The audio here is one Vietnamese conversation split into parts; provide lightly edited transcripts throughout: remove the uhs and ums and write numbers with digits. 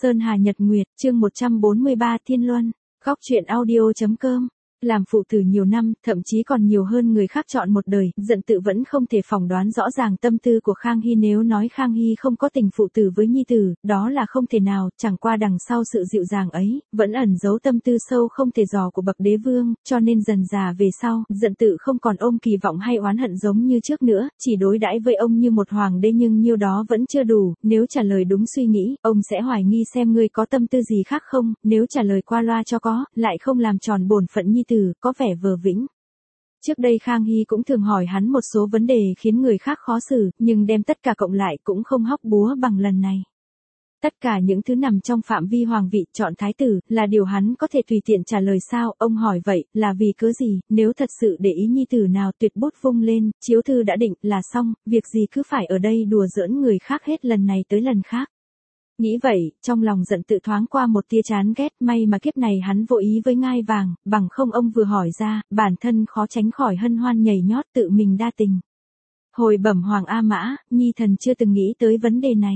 Sơn Hà Nhật Nguyệt, chương 143 Thiên Luân, góc truyện audio.com. Làm phụ tử nhiều năm, thậm chí còn nhiều hơn người khác chọn một đời, Dận Tự vẫn không thể phỏng đoán rõ ràng tâm tư của Khang Hy. Nếu nói Khang Hy không có tình phụ tử với nhi tử, đó là không thể nào, chẳng qua đằng sau sự dịu dàng ấy, vẫn ẩn giấu tâm tư sâu không thể dò của bậc đế vương, cho nên dần dà về sau, Dận Tự không còn ôm kỳ vọng hay oán hận giống như trước nữa, chỉ đối đãi với ông như một hoàng đế, nhưng nhiêu đó vẫn chưa đủ. Nếu trả lời đúng suy nghĩ, ông sẽ hoài nghi xem ngươi có tâm tư gì khác không, nếu trả lời qua loa cho có, lại không làm tròn bổn phận nhi tử, có vẻ vờ vĩnh. Trước đây Khang Hy cũng thường hỏi hắn một số vấn đề khiến người khác khó xử, nhưng đem tất cả cộng lại cũng không hóc búa bằng lần này. Tất cả những thứ nằm trong phạm vi hoàng vị chọn thái tử, là điều hắn có thể tùy tiện trả lời sao? Ông hỏi vậy, là vì cớ gì? Nếu thật sự để ý nhi tử nào, tuyệt bút vung lên, chiếu thư đã định, là xong, việc gì cứ phải ở đây đùa giỡn người khác hết lần này tới lần khác. Nghĩ vậy, trong lòng Dận Tự thoáng qua một tia chán ghét, may mà kiếp này hắn vô ý với ngai vàng, bằng không ông vừa hỏi ra, bản thân khó tránh khỏi hân hoan nhảy nhót tự mình đa tình. Hồi bẩm Hoàng A Mã, nhi thần chưa từng nghĩ tới vấn đề này.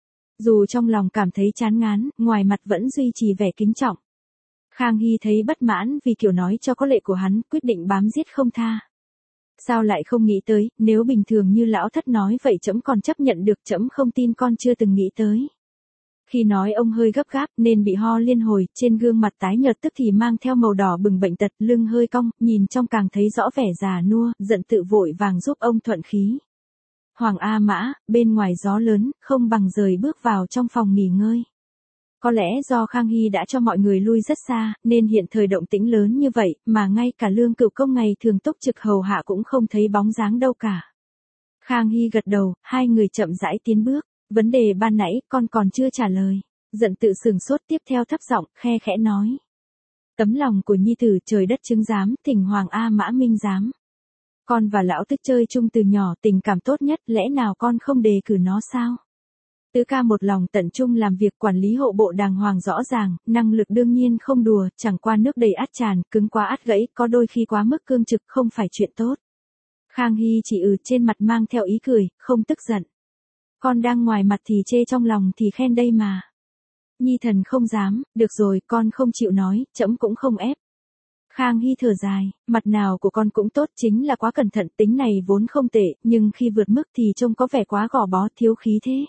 Dù trong lòng cảm thấy chán ngán, ngoài mặt vẫn duy trì vẻ kính trọng. Khang Hy thấy bất mãn vì kiểu nói cho có lệ của hắn, quyết định bám giết không tha. Sao lại không nghĩ tới, nếu bình thường như lão thất nói vậy trẫm còn chấp nhận được, trẫm không tin con chưa từng nghĩ tới. Khi nói ông hơi gấp gáp nên bị ho liên hồi, trên gương mặt tái nhợt tức thì mang theo màu đỏ bừng bệnh tật, lưng hơi cong, nhìn trong càng thấy rõ vẻ già nua. Dận Tự vội vàng giúp ông thuận khí. Hoàng A Mã, bên ngoài gió lớn, không bằng rời bước vào trong phòng nghỉ ngơi. Có lẽ do Khang Hy đã cho mọi người lui rất xa, nên hiện thời động tĩnh lớn như vậy, mà ngay cả Lương Cửu Công ngày thường túc trực hầu hạ cũng không thấy bóng dáng đâu cả. Khang Hy gật đầu, hai người chậm rãi tiến bước. Vấn đề ban nãy, con còn chưa trả lời. Dận Tự sừng sốt, tiếp theo thấp giọng, khe khẽ nói. Tấm lòng của nhi tử trời đất chứng giám, thỉnh Hoàng A Mã minh giám. Con và lão tức chơi chung từ nhỏ, tình cảm tốt nhất, lẽ nào con không đề cử nó sao? Tứ ca một lòng tận trung làm việc quản lý hộ bộ đàng hoàng rõ ràng, năng lực đương nhiên không đùa, chẳng qua nước đầy át tràn, cứng quá át gãy, có đôi khi quá mức cương trực không phải chuyện tốt. Khang Hy chỉ trên mặt mang theo ý cười, không tức giận. Con đang ngoài mặt thì chê, trong lòng thì khen đây mà. Nhi thần không dám, được rồi, con không chịu nói, trẫm cũng không ép. Khang Hy thở dài, mặt nào của con cũng tốt, chính là quá cẩn thận, tính này vốn không tệ, nhưng khi vượt mức thì trông có vẻ quá gò bó, thiếu khí thế.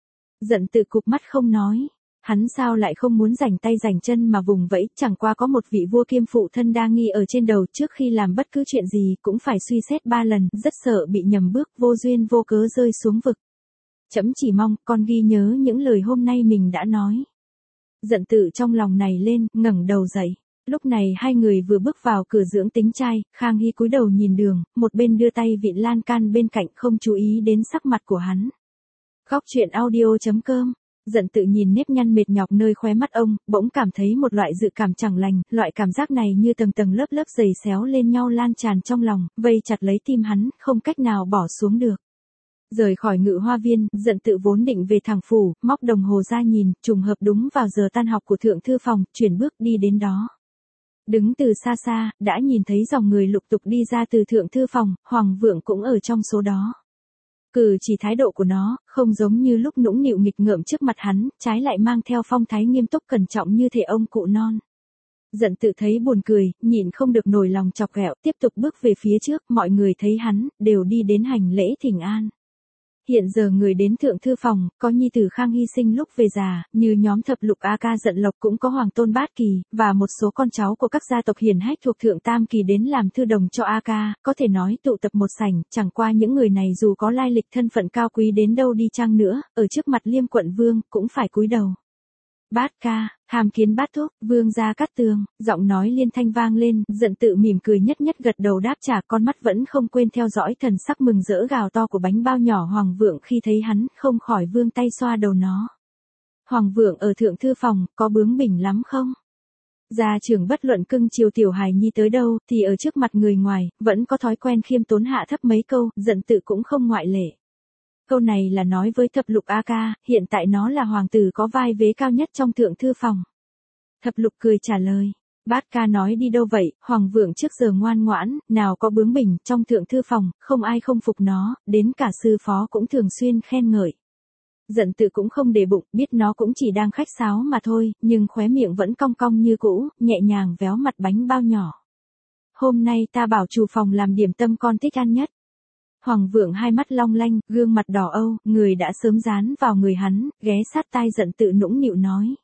Dận Tự cụp mắt không nói. Hắn sao lại không muốn rảnh tay rảnh chân mà vùng vẫy, chẳng qua có một vị vua kiêm phụ thân đa nghi ở trên đầu, trước khi làm bất cứ chuyện gì cũng phải suy xét 3 lần, rất sợ bị nhầm bước, vô duyên vô cớ rơi xuống vực. Trẫm chỉ mong con ghi nhớ những lời hôm nay mình đã nói. Dận Tự trong lòng này lên, ngẩng đầu dậy. Lúc này hai người vừa bước vào cửa dưỡng tính trai, Khang Hy cúi đầu nhìn đường, một bên đưa tay vịn lan can bên cạnh, không chú ý đến sắc mặt của hắn. Góc truyện audio.com. Dận Tự nhìn nếp nhăn mệt nhọc nơi khóe mắt ông, bỗng cảm thấy một loại dự cảm chẳng lành, loại cảm giác này như tầng tầng lớp lớp dày xéo lên nhau lan tràn trong lòng, vây chặt lấy tim hắn, không cách nào bỏ xuống được. Rời khỏi Ngự Hoa Viên, Dận Tự vốn định về thẳng phủ, móc đồng hồ ra nhìn, trùng hợp đúng vào giờ tan học của thượng thư phòng, chuyển bước đi đến đó. Đứng từ xa xa, đã nhìn thấy dòng người lục tục đi ra từ thượng thư phòng, Hoàng Vượng cũng ở trong số đó. Cử chỉ thái độ của nó, không giống như lúc nũng nịu nghịch ngợm trước mặt hắn, trái lại mang theo phong thái nghiêm túc cẩn trọng như thể ông cụ non. Dận Tự thấy buồn cười, nhịn không được nổi lòng chọc ghẹo, tiếp tục bước về phía trước, mọi người thấy hắn, đều đi đến hành lễ thỉnh an. Hiện giờ người đến thượng thư phòng, có nhi tử Khang Hy sinh lúc về già, như nhóm thập lục A Ca Dận Lộc, cũng có Hoàng Tôn Bát Kỳ, và một số con cháu của các gia tộc hiển hách thuộc thượng tam kỳ đến làm thư đồng cho A Ca, có thể nói tụ tập một sảnh, chẳng qua những người này dù có lai lịch thân phận cao quý đến đâu đi chăng nữa, ở trước mặt Liêm quận vương, cũng phải cúi đầu. Bát ca, hàm kiến bát thúc, vương gia Cát Tường, giọng nói liên thanh vang lên, Dận Tự mỉm cười nhất nhất gật đầu đáp trả, con mắt vẫn không quên theo dõi thần sắc mừng rỡ gào to của bánh bao nhỏ Hoàng Vượng khi thấy hắn, không khỏi vươn tay xoa đầu nó. Hoàng Vượng ở thượng thư phòng, có bướng bỉnh lắm không? Gia trưởng bất luận cưng chiều tiểu hài nhi tới đâu, thì ở trước mặt người ngoài, vẫn có thói quen khiêm tốn hạ thấp mấy câu, Dận Tự cũng không ngoại lệ. Câu này là nói với thập lục A Ca, hiện tại nó là hoàng tử có vai vế cao nhất trong thượng thư phòng. Thập lục cười trả lời, Bát ca nói đi đâu vậy? Hoàng Vượng trước giờ ngoan ngoãn, nào có bướng bỉnh, trong thượng thư phòng, không ai không phục nó, đến cả sư phó cũng thường xuyên khen ngợi. Giận Tự cũng không để bụng, biết nó cũng chỉ đang khách sáo mà thôi, nhưng khóe miệng vẫn cong cong như cũ, nhẹ nhàng véo mặt bánh bao nhỏ. Hôm nay ta bảo chủ phòng làm điểm tâm con thích ăn nhất. Hoàng Vượng hai mắt long lanh, gương mặt đỏ âu, người đã sớm dán vào người hắn, ghé sát tai Giận Tự nũng nịu nói.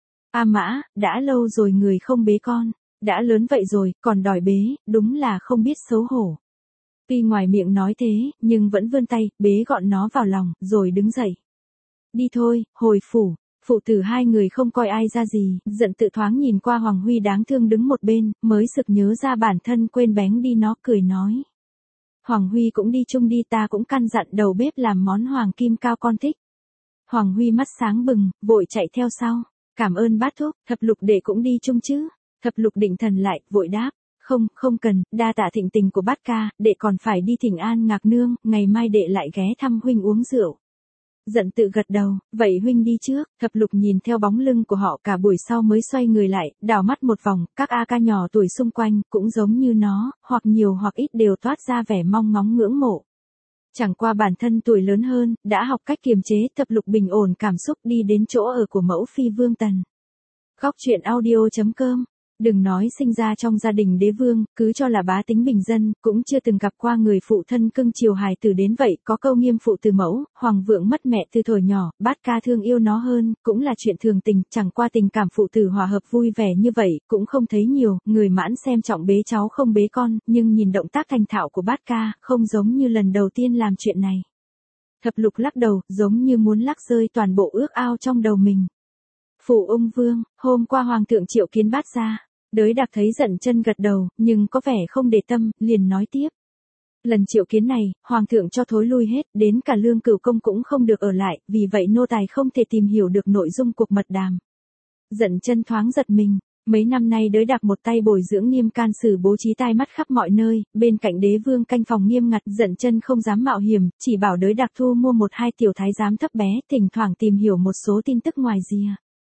A Mã, đã lâu rồi người không bế con, đã lớn vậy rồi, còn đòi bế, đúng là không biết xấu hổ. Tuy ngoài miệng nói thế, nhưng vẫn vươn tay, bế gọn nó vào lòng, rồi đứng dậy. Đi thôi, hồi phủ. Phụ tử hai người không coi ai ra gì, Giận Tự thoáng nhìn qua Hoàng Huy đáng thương đứng một bên, mới sực nhớ ra bản thân quên bén đi nó, cười nói. Hoàng Huy cũng đi chung đi, ta cũng căn dặn đầu bếp làm món hoàng kim cao con thích. Hoàng Huy mắt sáng bừng, vội chạy theo sau. Cảm ơn bát thúc, Thập Lục đệ cũng đi chung chứ. Thập Lục định thần lại, vội đáp. Không, không cần, đa tạ thịnh tình của bát ca, đệ còn phải đi thỉnh an Ngạc Nương, ngày mai đệ lại ghé thăm huynh uống rượu. Giận Tự gật đầu, vậy huynh đi trước. Thập Lục nhìn theo bóng lưng của họ cả buổi sau mới xoay người lại, đảo mắt một vòng, các A ca nhỏ tuổi xung quanh, cũng giống như nó, hoặc nhiều hoặc ít đều toát ra vẻ mong ngóng ngưỡng mộ. Chẳng qua bản thân tuổi lớn hơn, đã học cách kiềm chế. Thập Lục bình ổn cảm xúc đi đến chỗ ở của mẫu phi Vương Tần. Góc truyện audio.com. Đừng nói sinh ra trong gia đình đế vương, cứ cho là bá tính bình dân, cũng chưa từng gặp qua người phụ thân cưng chiều hài tử đến vậy. Có câu nghiêm phụ từ mẫu, Hoàng Vượng mất mẹ từ thuở nhỏ, bát ca thương yêu nó hơn, cũng là chuyện thường tình. Chẳng qua tình cảm phụ tử hòa hợp vui vẻ như vậy, cũng không thấy nhiều. Người mãn xem trọng bế cháu không bế con, nhưng nhìn động tác thành thạo của bát ca, không giống như lần đầu tiên làm chuyện này. Thập Lục lắc đầu, giống như muốn lắc rơi toàn bộ ước ao trong đầu mình. Phủ Ung Vương, hôm qua Hoàng thượng triệu kiến bát gia. Đới Đặc thấy Dận Chân gật đầu, nhưng có vẻ không để tâm, liền nói tiếp. Lần triệu kiến này, Hoàng thượng cho thối lui hết, đến cả Lương Cửu công cũng không được ở lại, vì vậy nô tài không thể tìm hiểu được nội dung cuộc mật đàm. Dận Chân thoáng giật mình. Mấy năm nay Đới Đặc một tay bồi dưỡng Niêm Can Sử bố trí tai mắt khắp mọi nơi, bên cạnh đế vương canh phòng nghiêm ngặt. Dận Chân không dám mạo hiểm, chỉ bảo Đới Đặc thu mua một hai tiểu thái giám thấp bé, thỉnh thoảng tìm hiểu một số tin tức ngoài rìa.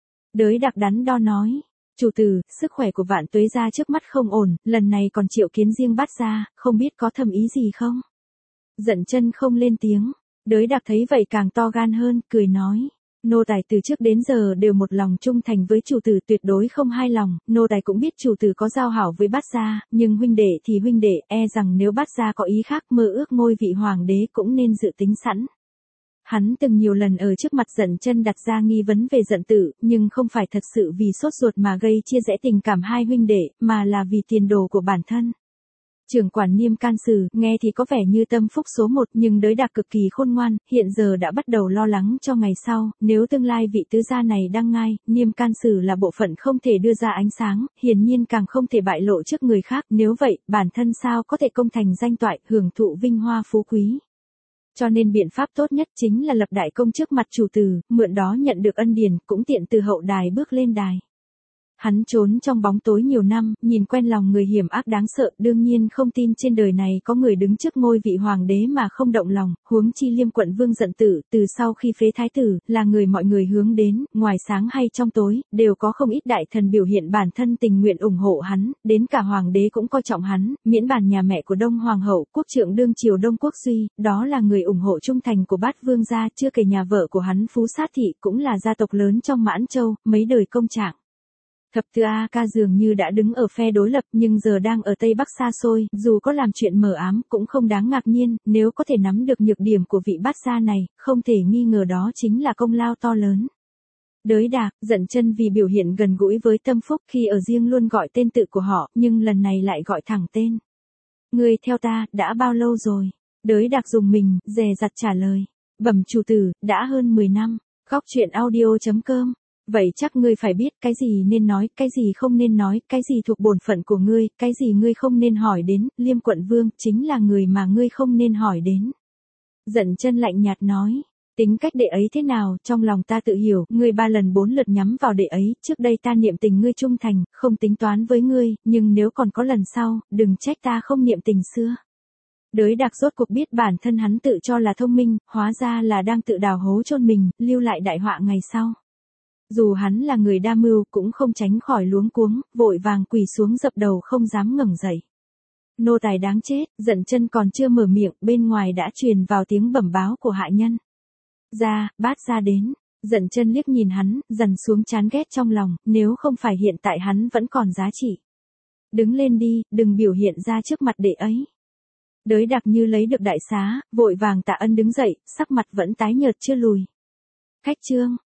Đới Đặc đắn đo nói. Chủ tử, sức khỏe của Vạn Tuế gia trước mắt không ổn, lần này còn triệu kiến riêng bát gia, không biết có thầm ý gì không? Dận Chân không lên tiếng. Đới Đặc thấy vậy càng to gan hơn, cười nói. Nô tài từ trước đến giờ đều một lòng trung thành với chủ tử, tuyệt đối không hai lòng. Nô tài cũng biết chủ tử có giao hảo với bát gia, nhưng huynh đệ thì huynh đệ, e rằng nếu bát gia có ý khác mơ ước ngôi vị hoàng đế cũng nên dự tính sẵn. Hắn từng nhiều lần ở trước mặt Dận Chân đặt ra nghi vấn về Dận Tự, nhưng không phải thật sự vì sốt ruột mà gây chia rẽ tình cảm hai huynh đệ, mà là vì tiền đồ của bản thân. Trưởng quản Niêm Can Sử, nghe thì có vẻ như tâm phúc số một, nhưng Đới Đặc cực kỳ khôn ngoan, hiện giờ đã bắt đầu lo lắng cho ngày sau, nếu tương lai vị tứ gia này đăng ngai, Niêm Can Sử là bộ phận không thể đưa ra ánh sáng, hiển nhiên càng không thể bại lộ trước người khác, nếu vậy, bản thân sao có thể công thành danh toại, hưởng thụ vinh hoa phú quý. Cho nên biện pháp tốt nhất chính là lập đại công trước mặt chủ tử, mượn đó nhận được ân điển, cũng tiện từ hậu đài bước lên đài. Hắn trốn trong bóng tối nhiều năm, nhìn quen lòng người hiểm ác đáng sợ, đương nhiên không tin trên đời này có người đứng trước ngôi vị hoàng đế mà không động lòng, huống chi Liêm quận vương Dận Tự, từ sau khi phế thái tử, là người mọi người hướng đến, ngoài sáng hay trong tối, đều có không ít đại thần biểu hiện bản thân tình nguyện ủng hộ hắn, đến cả hoàng đế cũng coi trọng hắn, miễn bàn nhà mẹ của Đông Hoàng hậu, quốc trượng đương triều Đông Quốc Duy, đó là người ủng hộ trung thành của bát vương gia, chưa kể nhà vợ của hắn Phú Sát Thị cũng là gia tộc lớn trong Mãn Châu, mấy đời công trạng. Thập Tứ A Ca dường như đã đứng ở phe đối lập nhưng giờ đang ở Tây Bắc xa xôi, dù có làm chuyện mờ ám cũng không đáng ngạc nhiên, nếu có thể nắm được nhược điểm của vị bát gia này, không thể nghi ngờ đó chính là công lao to lớn. Đới Đạc, Dận Chân vì biểu hiện gần gũi với Tâm Phúc khi ở riêng luôn gọi tên tự của họ, nhưng lần này lại gọi thẳng tên. Ngươi theo ta, đã bao lâu rồi? Đới Đạc dùng mình, dè dặt trả lời. Bẩm chủ tử, đã hơn 10 năm. Góc truyện audio.com. Vậy chắc ngươi phải biết cái gì nên nói, cái gì không nên nói, cái gì thuộc bổn phận của ngươi, cái gì ngươi không nên hỏi đến, Liêm quận vương chính là người mà ngươi không nên hỏi đến. Dận Chân lạnh nhạt nói, tính cách đệ ấy thế nào, trong lòng ta tự hiểu, ngươi 3 lần 4 lượt nhắm vào đệ ấy, trước đây ta niệm tình ngươi trung thành, không tính toán với ngươi, nhưng nếu còn có lần sau, đừng trách ta không niệm tình xưa. Đới Đạc rốt cuộc biết bản thân hắn tự cho là thông minh, hóa ra là đang tự đào hố chôn mình, lưu lại đại họa ngày sau. Dù hắn là người đa mưu cũng không tránh khỏi luống cuống, vội vàng quỳ xuống dập đầu không dám ngẩng dậy. Nô tài đáng chết, Dận Chân còn chưa mở miệng, bên ngoài đã truyền vào tiếng bẩm báo của hạ nhân. Ra, bát ra đến. Dận chân liếc nhìn hắn, dần xuống chán ghét trong lòng, nếu không phải hiện tại hắn vẫn còn giá trị. Đứng lên đi, đừng biểu hiện ra trước mặt đệ ấy. Đới Đặc như lấy được đại xá, vội vàng tạ ân đứng dậy, sắc mặt vẫn tái nhợt chưa lùi. Khách Trương,